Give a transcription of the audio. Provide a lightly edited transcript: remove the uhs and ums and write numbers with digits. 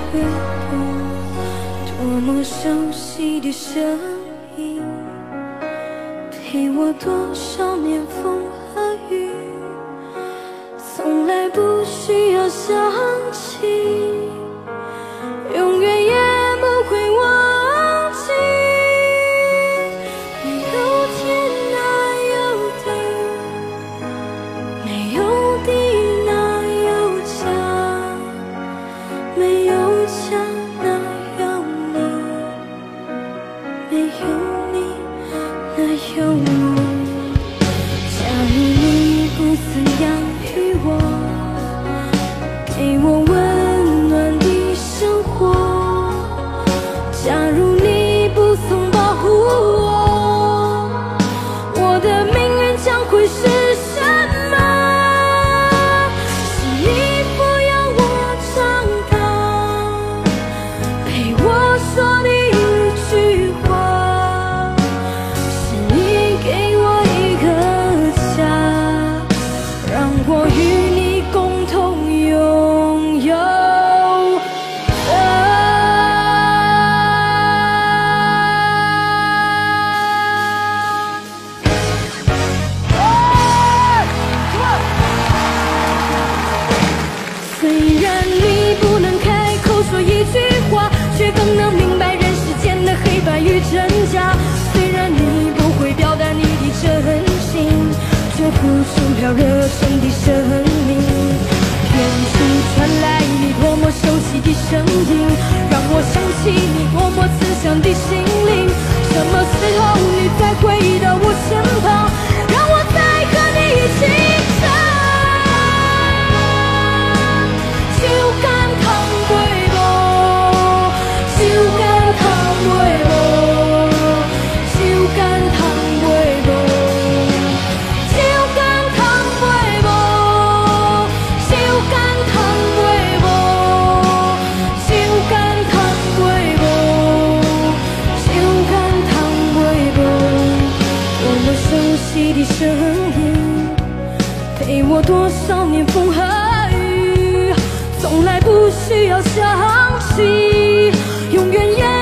掠过，多么熟悉的声音，陪我多少年风和雨，从来不需要想起，永远也不会忘记。没有天哪有地，没有地哪有家，没有家哪有你，没有你哪有我。假如你不曾养育我，给我温暖的生活，假如你不曾保护我，我的命运将会是什么？是你抚养我长大，陪我说的一句话，是你给我一个家，让我与你共同拥有。虽然你不能开口说一句话，却更能明白人世间的黑白与真假。虽然你不会表达你的真心，却付出了热忱的生命。远处传来你多么熟悉的声音，让我想起你多么慈祥的心灵。什么时候你再回到我身旁，让我再和你一起唱。酒干倘卖无，酒干倘卖无，酒干倘卖无，酒干倘卖无，酒干倘卖无，酒干倘卖无，酒干倘卖无。多么熟悉的声音，陪我多少年风和雨，从来不需要想起，永远也